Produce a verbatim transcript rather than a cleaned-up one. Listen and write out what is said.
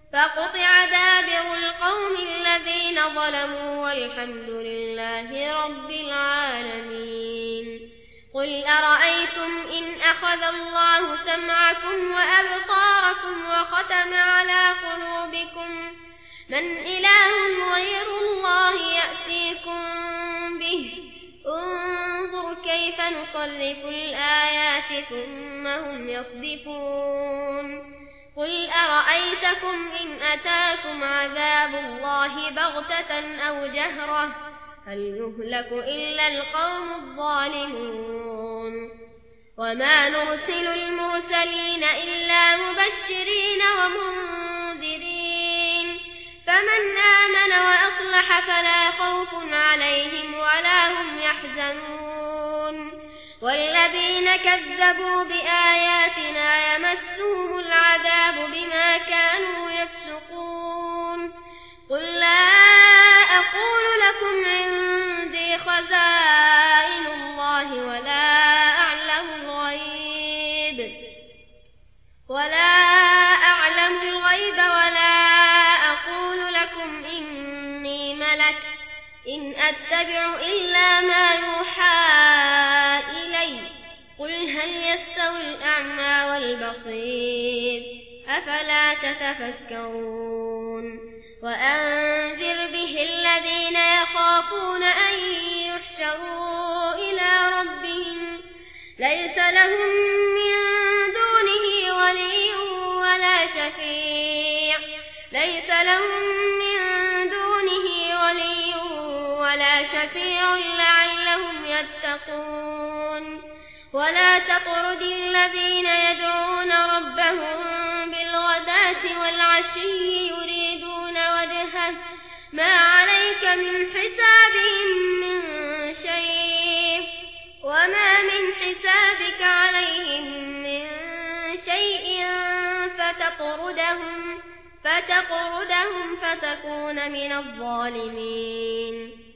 فقطع دابر القوم الذين ظلموا والحمد لله رب العالمين. قل أرأيتم إن أخذ الله سمعكم وأبصاركم وختم على قلوبكم من إله غير الله يأتيكم به انظر كيف نصرف الآيات ثم هم يصدفون. قل أرأيتكم إن أتاكم عذاب الله بغتة أو جهرة هل يهلك إلا القوم الظالمون. وما نرسل المرسلين إلا مبشرين ومنذرين فمن آمن وأصلح فلا خوف عليهم ولا هم يحزنون. والذين كذبوا بآياتنا يمسهم العذاب بما كانوا يفسقون. قل لا أقول لكم عندي خزائن الله ولا أعلم الغيب ولا أعلم الغيب ولا أقول لكم إني ملك إن أتبع إلا ما يوحى إلي. قل هل يستوي الأعمى والبصير أفلا تتفكرون. وأنذر به الذين يخافون أن يحشروا إلى ربهم ليس لهم من دونه ولي ولا شفيع ليس لهم من دونه ولي ولا شفيع لعلهم يتقون. ولا تطرد الذين يدعون ربهم بالغداة والعشي يريدون وجهه ما عليك من حسابهم من شيء وما من حسابك عليهم من شيء فتطردهم فتطردهم فتكون من الظالمين.